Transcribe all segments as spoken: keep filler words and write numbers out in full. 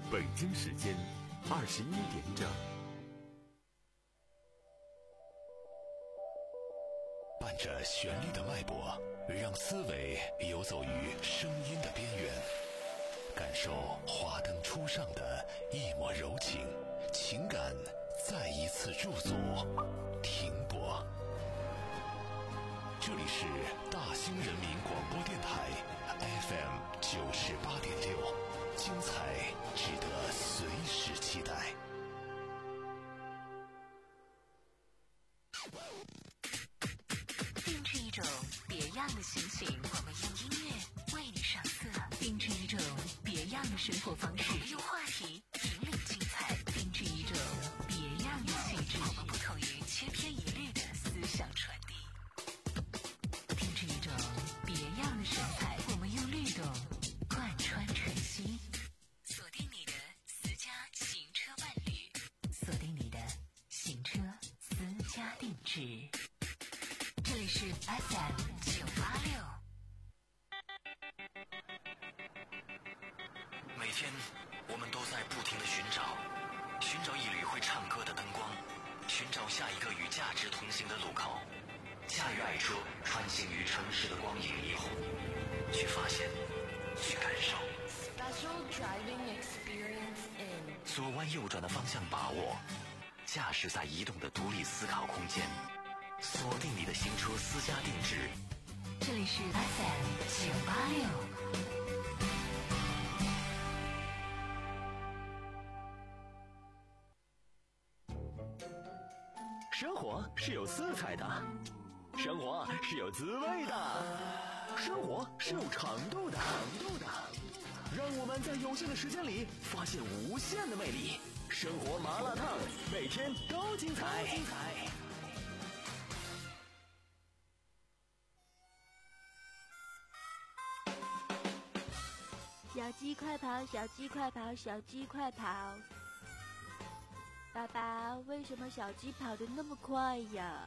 北京时间二十一点整。 伴着旋律的脉搏，让思维游走于声音的边缘，感受华灯初上的一抹柔情，情感再一次驻足停泊。这里是大兴人民广播电台 F M 九十八点六，精彩值得随时期待。 定制一种别样的心情，我们用音乐为你上色；定制一种别样的生活方式，我们用话题引领精彩；定制一种别样的气质，我们不同于千篇一律的思想传递；定制一种别样的神采，我们用律动贯穿晨曦。锁定你的私家行车伴侣，锁定你的行车私家定制。这里是 F M 九八六。 每天我们都在不停地寻找，寻找一缕会唱歌的灯光，寻找下一个与价值同行的路口。驾驭爱车，穿行于城市的光影霓虹，去发现，去感受。 Special driving experience in 左弯右转的方向把握，驾驶在移动的独立思考空间。锁定你的行车私家定制， 这里是 F M 九八六。 生活是有色彩的，生活是有滋味的，生活是有长度的，长度的。让我们在有限的时间里发现无限的魅力。生活麻辣烫，每天都精彩。精彩。 小鸡快跑，小鸡快跑，小鸡快跑！爸爸，为什么小鸡跑得那么快呀？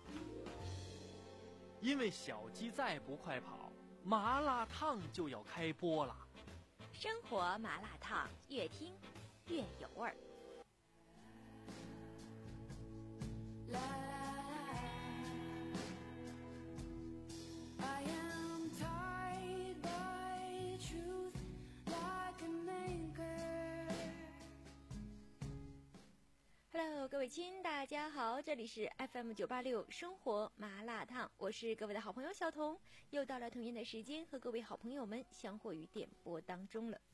因为小鸡再不快跑，麻辣烫就要开播了。 生活麻辣烫，越听越有味儿。Hello， 各位亲，大家好，这里是 F M 九八六生活麻辣烫，我是各位的好朋友小彤，又到了同样的时间和各位好朋友们相会于点播当中了。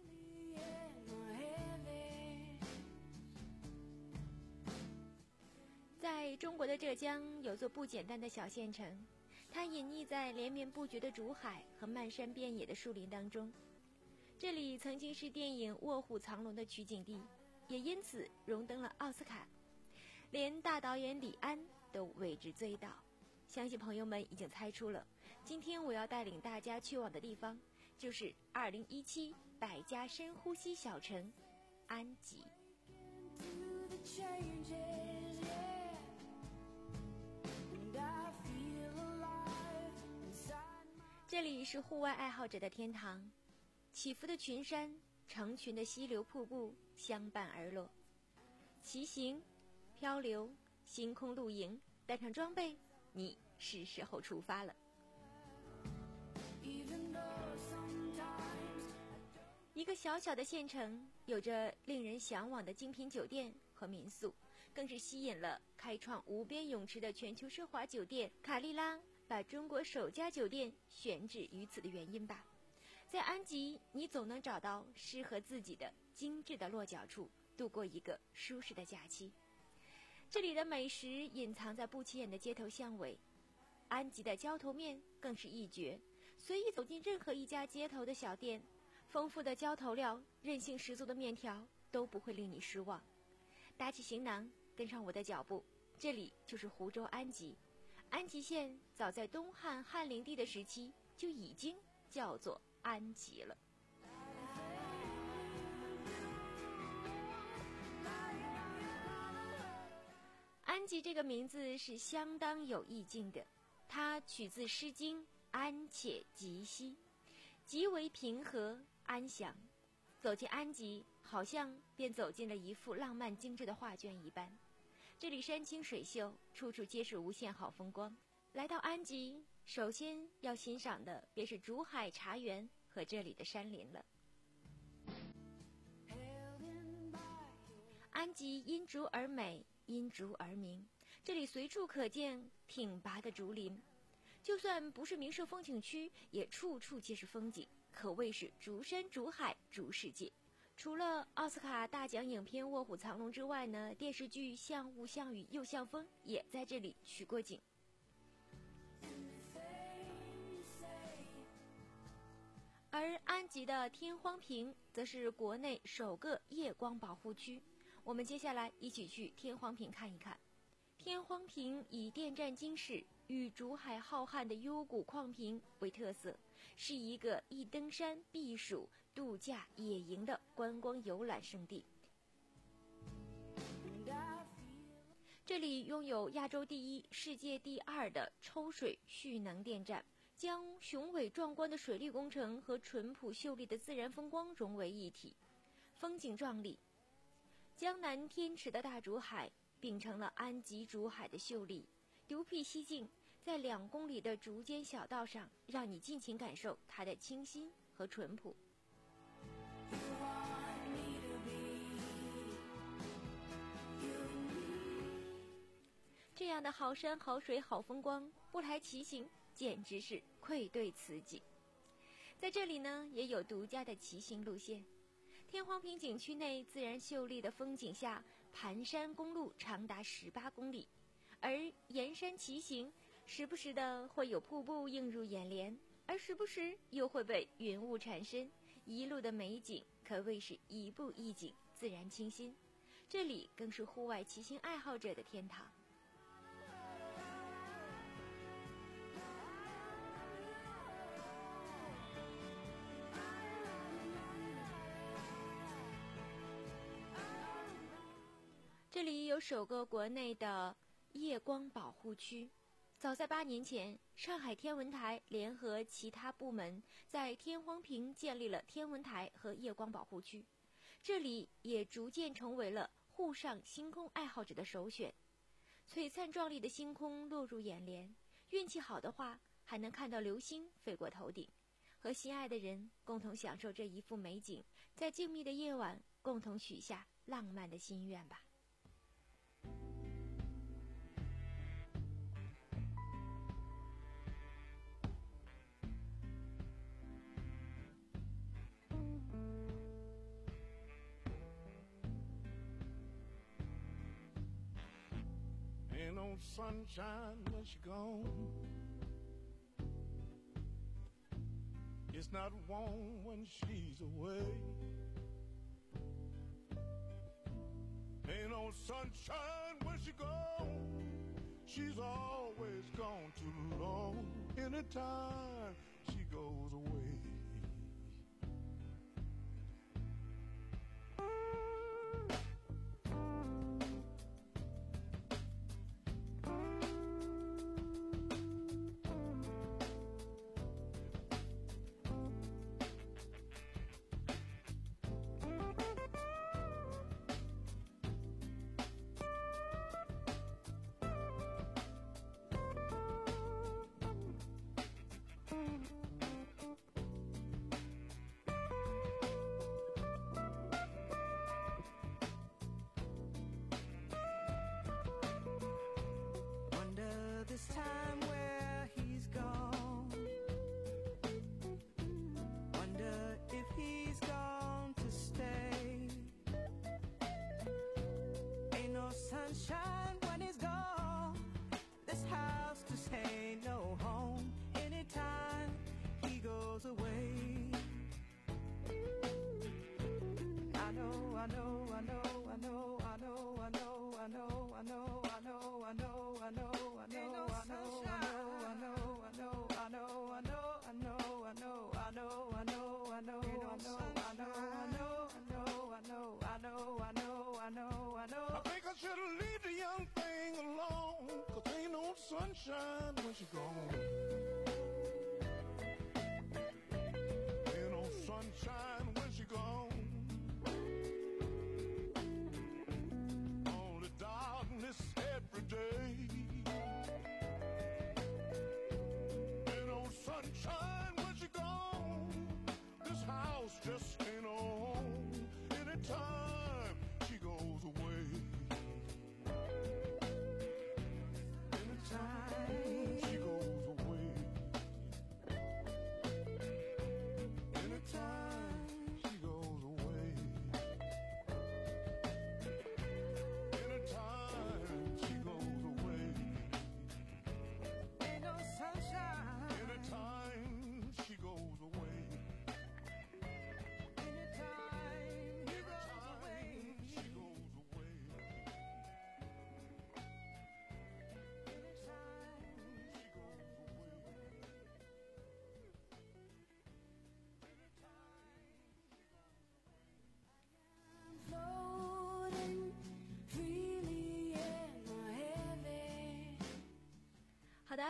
在中国的浙江有座不简单的小县城，它隐匿在连绵不绝的竹海和漫山遍野的树林当中。这里曾经是电影《卧虎藏龙》的取景地，也因此荣登了奥斯卡，连大导演李安都为之醉倒。相信朋友们已经猜出了，今天我要带领大家去往的地方就是二零一七百家深呼吸小城安吉。这里是户外爱好者的天堂，起伏的群山，成群的溪流瀑布相伴而落，骑行、漂流、星空露营，带上装备，你是时候出发了。一个小小的县城，有着令人向往的精品酒店和民宿，更是吸引了开创无边泳池的全球奢华酒店卡利拉把中国首家酒店选址于此的原因吧。在安吉，你总能找到适合自己的精致的落脚处，度过一个舒适的假期。这里的美食隐藏在不起眼的街头巷尾，安吉的浇头面更是一绝，随意走进任何一家街头的小店，丰富的浇头料，韧性十足的面条都不会令你失望。打起行囊，跟上我的脚步，这里就是湖州安吉。安吉县早在东汉汉灵帝的时期就已经叫做安吉了。安吉这个名字是相当有意境的，它取自《诗经》安且吉兮，极为平和安详。 走进安吉，好像便走进了一幅浪漫精致的画卷一般。这里山清水秀，处处皆是无限好风光。来到安吉，首先要欣赏的便是竹海茶园和这里的山林了。安吉因竹而美，因竹而名，这里随处可见挺拔的竹林，就算不是名胜风景区，也处处皆是风景，可谓是竹山竹海竹世界。除了奥斯卡大奖影片《卧虎藏龙》之外呢，电视剧《像雾像雨又像风》也在这里取过景。而安吉的天荒坪则是国内首个夜光保护区，我们接下来一起去天荒坪看一看。天荒坪以电站经史与竹海浩瀚的幽谷矿坪为特色，是一个易登山、避暑、度假、野营的观光游览胜地。这里拥有亚洲第一、世界第二的抽水蓄能电站，将雄伟壮观的水利工程和淳朴秀丽的自然风光融为一体，风景壮丽。江南天池的大竹海秉承了安吉竹海的秀丽，独辟蹊径，在两公里的竹间小道上，让你尽情感受它的清新和淳朴。这样的好山好水好风光，不来骑行简直是愧对此景。在这里呢，也有独家的骑行路线。天荒坪景区内自然秀丽的风景下，盘山公路长达十八公里，而沿山骑行时不时的会有瀑布映入眼帘，而时不时又会被云雾缠身，一路的美景可谓是一步一景，自然清新。这里更是户外骑行爱好者的天堂。这里有首个国内的夜光保护区。早在八年前，上海天文台联合其他部门在天荒坪建立了天文台和夜光保护区，这里也逐渐成为了沪上星空爱好者的首选。璀璨壮丽的星空落入眼帘，运气好的话还能看到流星飞过头顶，和心爱的人共同享受这一幅美景，在静谧的夜晚共同许下浪漫的心愿吧。 Ain't no sunshine when she's gone. It's not warm when she's away. Ain't no sunshine when she's gone. She's always gone too long. Anytime she goes away. This time where he's gone, wonder if he's gone to stay. Ain't no sunshine when he's gone. This house just ain't no home. Anytime he goes away. I know, I know, I know, I know, I know, I know, I know, I know, I know, I know, I know. Sunshine when she's gone. Ain't no sunshine when she's gone.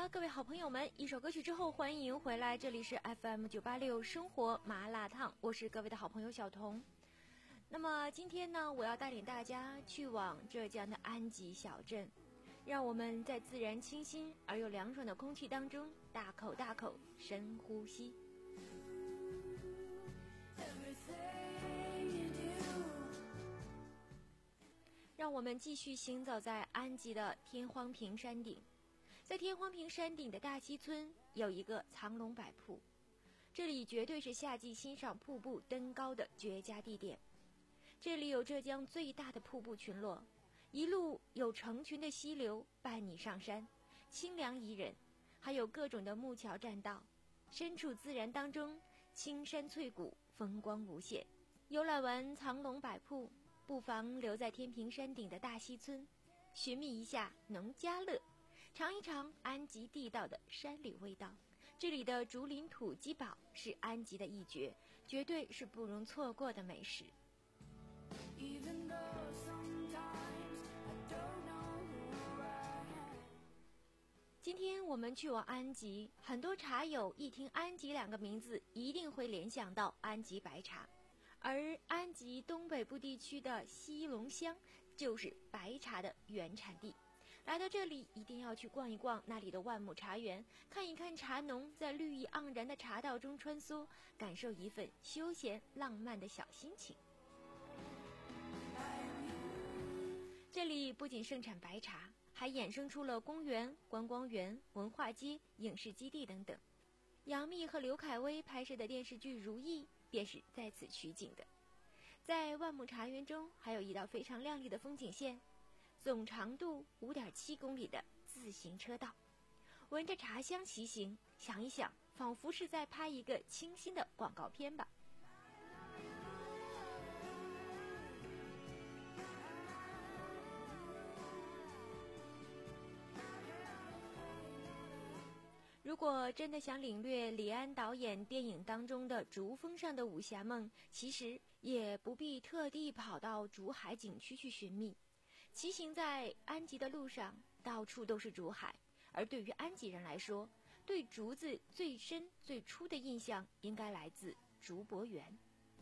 各位好朋友们，一首歌曲之后，欢迎回来，这里是 F M 九八六生活麻辣烫，我是各位的好朋友小彤。那么今天呢，我要带领大家去往浙江的安吉小镇，让我们在自然清新而又凉爽的空气当中，大口大口深呼吸。让我们继续行走在安吉的天荒坪山顶。在天荒坪山顶的大溪村有一个藏龙百瀑，这里绝对是夏季欣赏瀑布登高的绝佳地点。这里有浙江最大的瀑布群落，一路有成群的溪流伴你上山，清凉宜人，还有各种的木桥栈道，身处自然当中，青山翠谷，风光无限。游览完藏龙百瀑，不妨留在天平山顶的大溪村，寻觅一下农家乐，尝一尝安吉地道的山里味道。这里的竹林土鸡煲是安吉的一绝，绝对是不容错过的美食。今天我们去往安吉，很多茶友一听安吉两个名字，一定会联想到安吉白茶。而安吉东北部地区的西龙乡就是白茶的原产地。来到这里一定要去逛一逛那里的万亩茶园，看一看茶农在绿意盎然的茶道中穿梭，感受一份休闲浪漫的小心情。这里不仅盛产白茶，还衍生出了公园、观光园、文化街、影视基地等等。杨幂和刘恺威拍摄的电视剧《如懿》便是在此取景的。在万亩茶园中还有一道非常亮丽的风景线，总长度 五点七公里的自行车道，闻着茶香骑行，想一想仿佛是在拍一个清新的广告片吧。如果真的想领略李安导演电影当中的竹峰上的武侠梦，其实也不必特地跑到竹海景区去寻觅。骑行在安吉的路上，到处都是竹海，而对于安吉人来说，对竹子最深最初的印象应该来自竹柏园。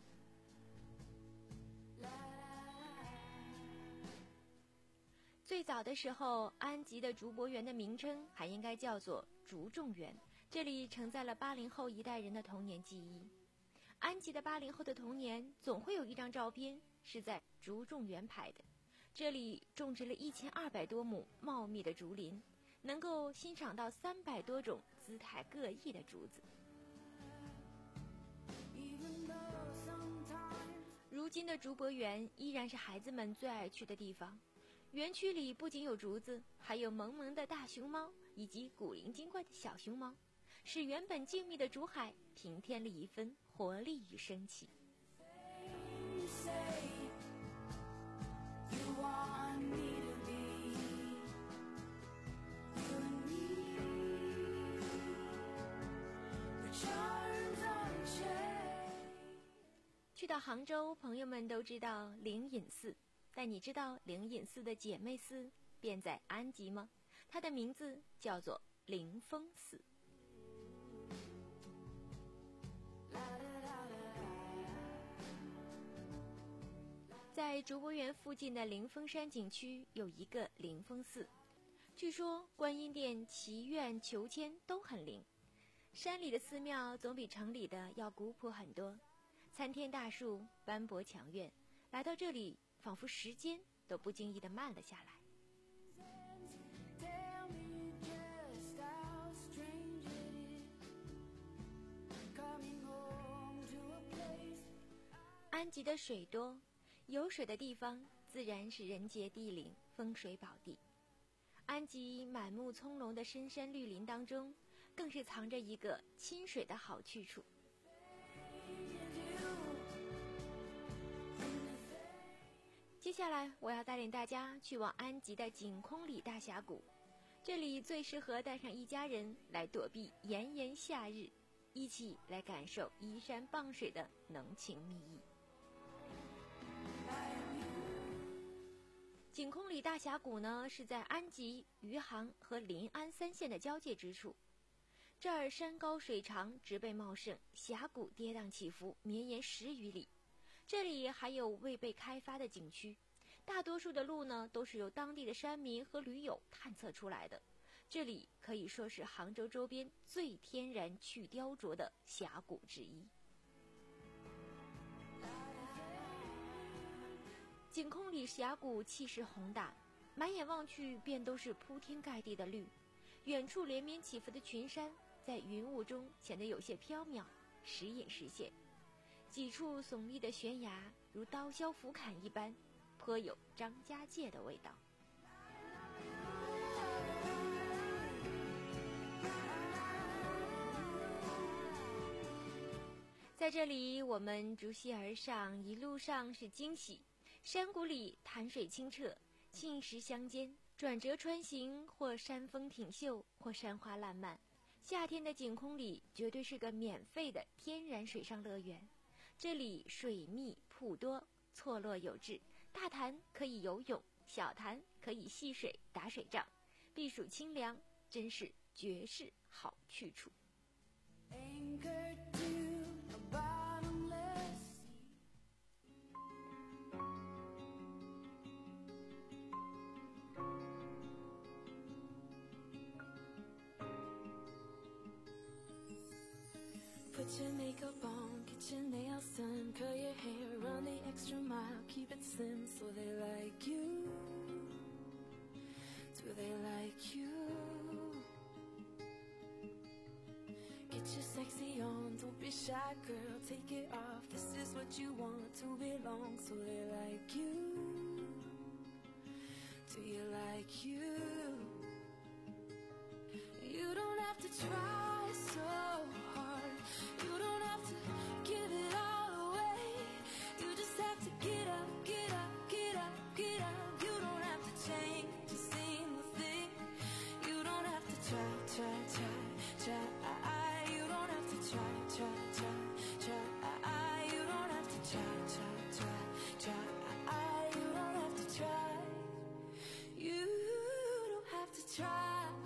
最早的时候，安吉的竹柏园的名称还应该叫做竹众园，这里承载了八零后一代人的童年记忆。安吉的八零后的童年总会有一张照片是在竹众园拍的，这里种植了一千二百多亩茂密的竹林，能够欣赏到三百多种姿态各异的竹子。如今的竹柏园依然是孩子们最爱去的地方。园区里不仅有竹子，还有萌萌的大熊猫以及古灵精怪的小熊猫，使原本静谧的竹海平添了一分活力与生气。去到杭州，朋友们都知道灵隐寺，但你知道灵隐寺的姐妹寺便在安吉吗？它的名字叫做灵峰寺。在竹柏园附近的灵峰山景区有一个灵峰寺，据说观音殿祈愿求签都很灵。山里的寺庙总比城里的要古朴很多，参天大树，斑驳墙院，来到这里仿佛时间都不经意地慢了下来。安吉的水多，有水的地方自然是人杰地灵，风水宝地。安吉满目葱茏的深山绿林当中，更是藏着一个亲水的好去处。接下来我要带领大家去往安吉的景空里大峡谷，这里最适合带上一家人来躲避炎炎夏日，一起来感受依山傍水的浓情蜜意。景井空里大峡谷呢，是在安吉、余杭和临安三县的交界之处。这儿山高水长，植被茂盛，峡谷跌宕起伏，绵延十余里。这里还有未被开发的景区，大多数的路呢都是由当地的山民和驴友探测出来的。这里可以说是杭州周边最天然去雕琢的峡谷之一。井空里峡谷气势宏大，满眼望去便都是铺天盖地的绿，远处连绵起伏的群山在云雾中显得有些飘渺，时隐时现。几处耸立的悬崖如刀削斧砍一般，颇有张家界的味道。在这里，我们逐溪而上，一路上是惊喜。山谷里潭水清澈，沁石相间，转折穿行，或山峰挺秀，或山花烂漫。夏天的井空里绝对是个免费的天然水上乐园。这里水密瀑多，错落有致，大潭可以游泳，小潭可以戏水打水仗，避暑清凉，真是绝世好去处。 Put your makeup on, get your nails done, curl your hair, run the extra mile, keep it slim so they like you. Do they like you? Get your sexy on, don't be shy girl, take it off. This is what you want to belong, so they like you. Do you like you? You don't have to try so hard. You don't have to give it all away. You just have to get up, get up, get up, get up. You don't have to change a single thing. You don't have to try, try, try, try. You don't have to try, try, try, try. You don't have to try, try, try, try. You don't have to try. You don't have to try.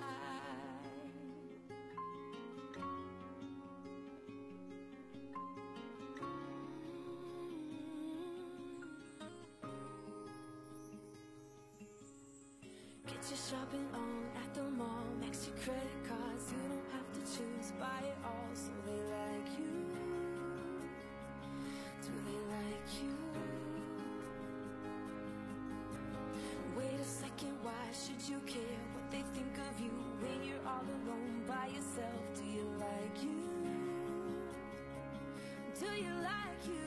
Get your shopping on at the mall, max your credit cards. You don't have to choose, buy it all, so they like you. Do they like you? Wait a second, why should you care what they think of you when you're all alone by yourself? Do you like you? Do you like you?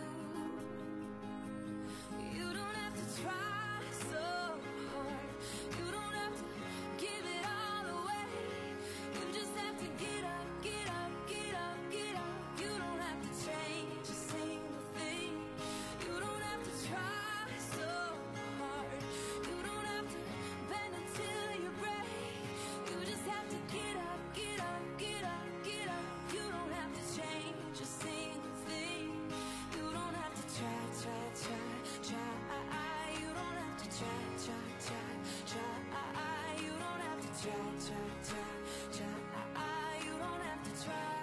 You don't have to try so hard. You don't have to give it all away. You just have to get up, get up, get up, get up. You don't have to change a single thing. You don't have to try so hard. You don't have to bend until you break. You just have to get up, get up, get up, get up. You don't have to change a single thing. You don't have to try, try, try, try. You don't have to try, try, try, try. You don't have to try, try, try, try. You don't have to try.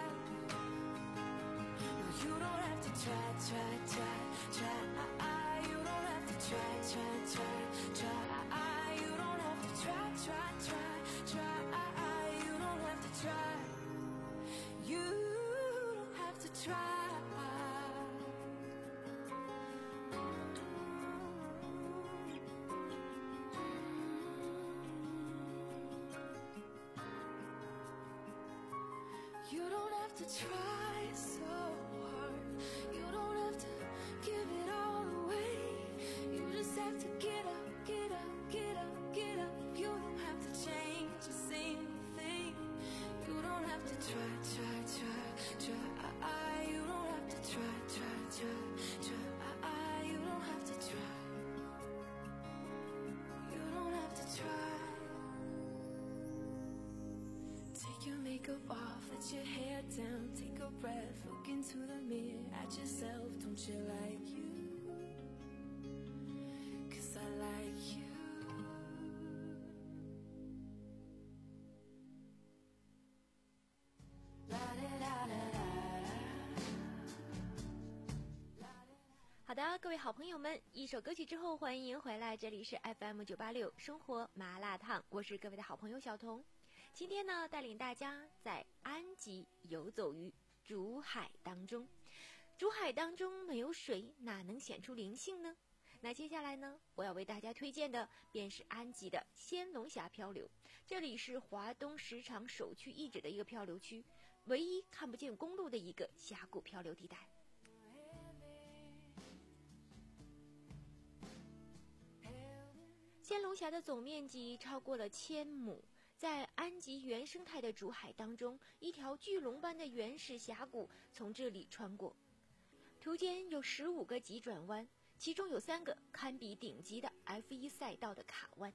No, you don't have to try, try, try, try. You don't have to try, try, try, try. You don't have to try, try, try, try. You don't have to try. You don't have to try. You don't have to try so hard. You don't have to give it all away. You just have to get up, get up, get up, get up. You don't have to change a single thing. You don't have to try, try, try, try. You don't have to try, try, try, try. You don't have to try. You don't have to try. Take your makeup off, let your hair down, take a breath, look into the mirror at yourself. Don't you like you? 'Cause I like you. 的，各位好朋友们，一首歌曲之后，欢迎回来，这里是 F M 九八六生活麻辣烫，我是各位的好朋友小彤。今天呢，带领大家在安吉游走于竹海当中。竹海当中没有水，哪能显出灵性呢？那接下来呢，我要为大家推荐的便是安吉的仙龙峡漂流。这里是华东十常首屈一指的一个漂流区，唯一看不见公路的一个峡谷漂流地带。仙龙峡的总面积超过了千亩，在安吉原生态的竹海当中，一条巨龙般的原始峡谷从这里穿过，途间有十五个急转弯，其中有三个堪比顶级的 F 一 赛道的卡弯。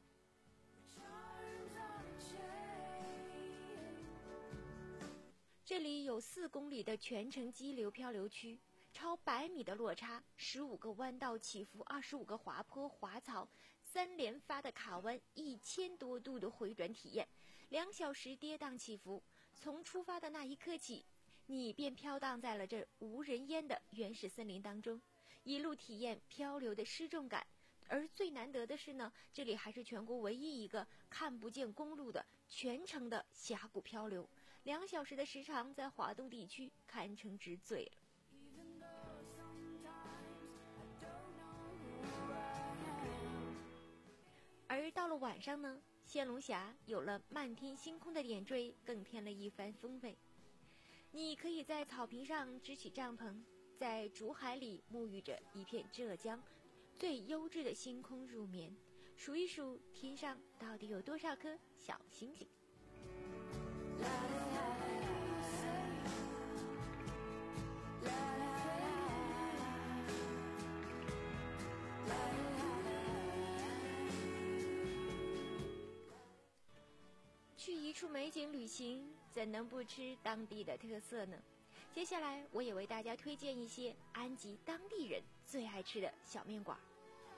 这里有四公里的全程激流漂流区，超百米的落差，十五个弯道起伏，二十五个滑坡滑草，三连发的卡弯，一千多度的回转体验，两小时跌宕起伏。从出发的那一刻起，你便飘荡在了这无人烟的原始森林当中，一路体验漂流的失重感。而最难得的是呢，这里还是全国唯一一个看不见公路的全程的峡谷漂流，两小时的时长在华东地区堪称之最了。而到了晚上呢，仙龙峡有了漫天星空的点缀，更添了一番风味。你可以在草坪上支起帐篷，在竹海里沐浴着一片浙江最优质的星空入眠，数一数天上到底有多少颗小星星。去一处美景旅行，怎能不吃当地的特色呢？接下来我也为大家推荐一些安吉当地人最爱吃的小面馆。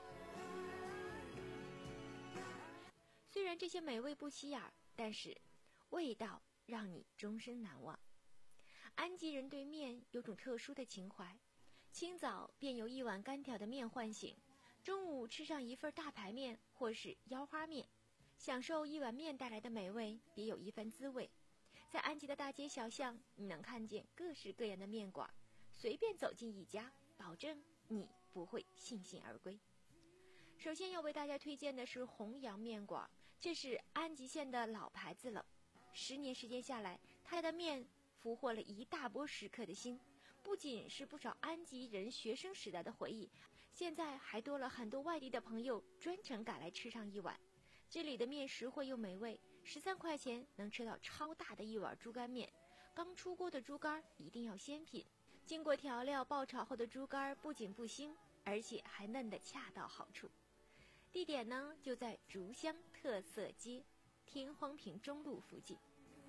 虽然这些美味不起眼，但是味道让你终身难忘。安吉人对面有种特殊的情怀，清早便有一碗干挑的面唤醒，中午吃上一份大排面或是腰花面，享受一碗面带来的美味，别有一番滋味。在安吉的大街小巷，你能看见各式各样的面馆，随便走进一家，保证你不会悻悻而归。首先要为大家推荐的是弘扬面馆，这是安吉县的老牌子了。十年时间下来，它的面俘获了一大波食客的心，不仅是不少安吉人学生时代的回忆，现在还多了很多外地的朋友专程赶来吃上一碗。这里的面实惠又美味，十三块钱能吃到超大的一碗猪肝面。刚出锅的猪肝一定要鲜品，经过调料爆炒后的猪肝不仅不腥，而且还嫩得恰到好处。地点呢就在竹乡特色街天荒坪中路附近。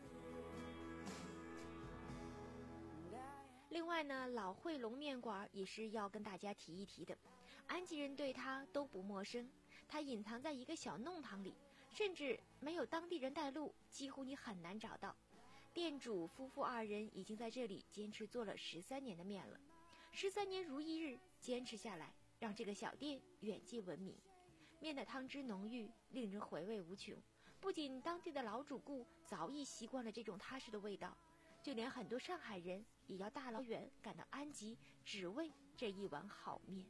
另外呢，老汇龙面馆也是要跟大家提一提的，安吉人对它都不陌生。它隐藏在一个小弄堂里，甚至没有当地人带路，几乎你很难找到。店主夫妇二人已经在这里坚持做了十三年的面了，十三年如一日，坚持下来，让这个小店远近闻名。面的汤汁浓郁，令人回味无穷。不仅当地的老主顾早已习惯了这种踏实的味道，就连很多上海人也要大老远赶到安吉，只为这一碗好面。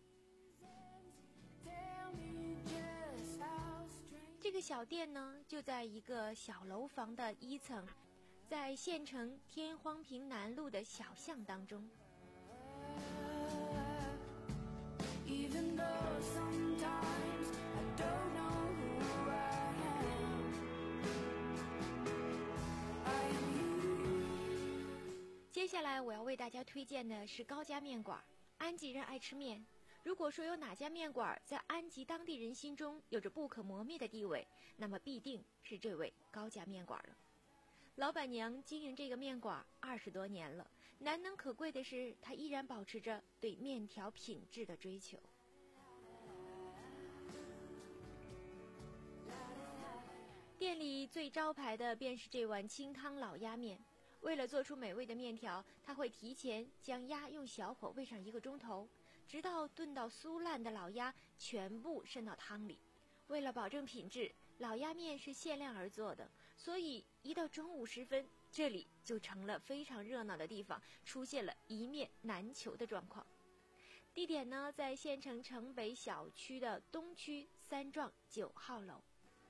这个小店呢，就在一个小楼房的一层，在县城天荒坪南路的小巷当中。接下来我要为大家推荐的是高家面馆。安吉人爱吃面，如果说有哪家面馆在安吉当地人心中有着不可磨灭的地位，那么必定是这位高家面馆了。老板娘经营这个面馆二十多年了，难能可贵的是，她依然保持着对面条品质的追求。店里最招牌的便是这碗清汤老鸭面。为了做出美味的面条，他会提前将鸭用小火煨上一个钟头， 直到炖到酥烂的老鸭全部渗到汤里。为了保证品质，老鸭面是限量而做的，所以一到中午时分，这里就成了非常热闹的地方，出现了一面难求的状况。地点呢，在县城城北小区的东区三幢九号楼。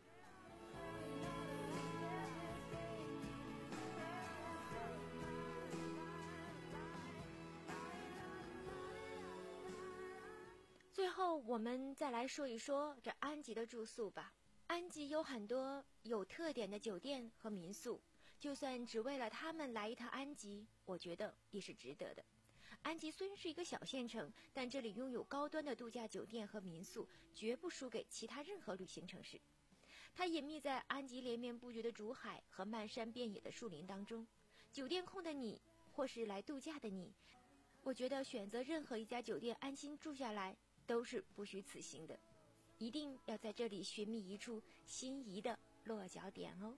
最后我们再来说一说这安吉的住宿吧。安吉有很多有特点的酒店和民宿，就算只为了他们来一趟安吉，我觉得也是值得的。安吉虽然是一个小县城，但这里拥有高端的度假酒店和民宿，绝不输给其他任何旅行城市。它隐秘在安吉连绵不绝的竹海和漫山遍野的树林当中。酒店控的你，或是来度假的你，我觉得选择任何一家酒店安心住下来都是不虚此行的，一定要在这里寻觅一处心仪的落脚点哦。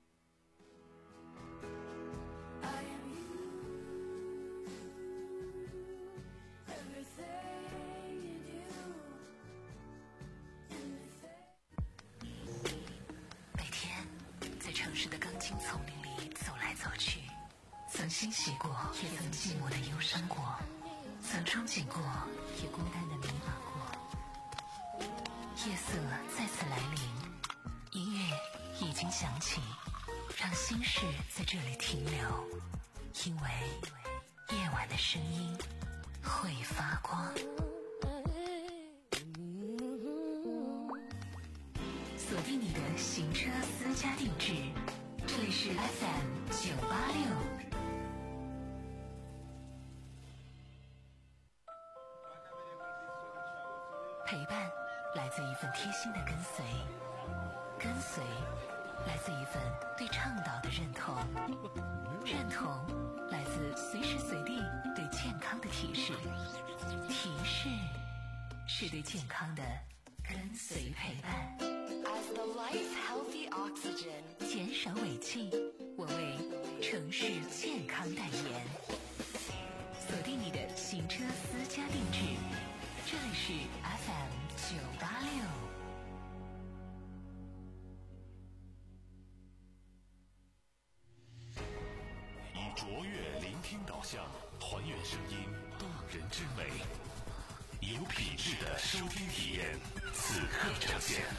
每天在城市的钢筋丛林里走来走去，曾欣喜过，也曾寂寞的忧伤过，曾憧憬过，也孤单的迷茫过。夜色再次来临，音乐已经响起，让心事在这里停留，因为夜晚的声音会发光。锁定你的行车私家定制，这里是 F M 九八六。陪伴来自一份贴心的跟随，跟随来自一份对倡导的认同，认同来自随时随地对健康的提示，提示是对健康的跟随陪伴。As the life healthy oxygen， 减少尾气，我为城市健康代言。锁定你的行车私家定制，这里是 F M 九八六。 以卓越聆听导向，还原声音动人之美，有品质的收听体验，此刻呈现。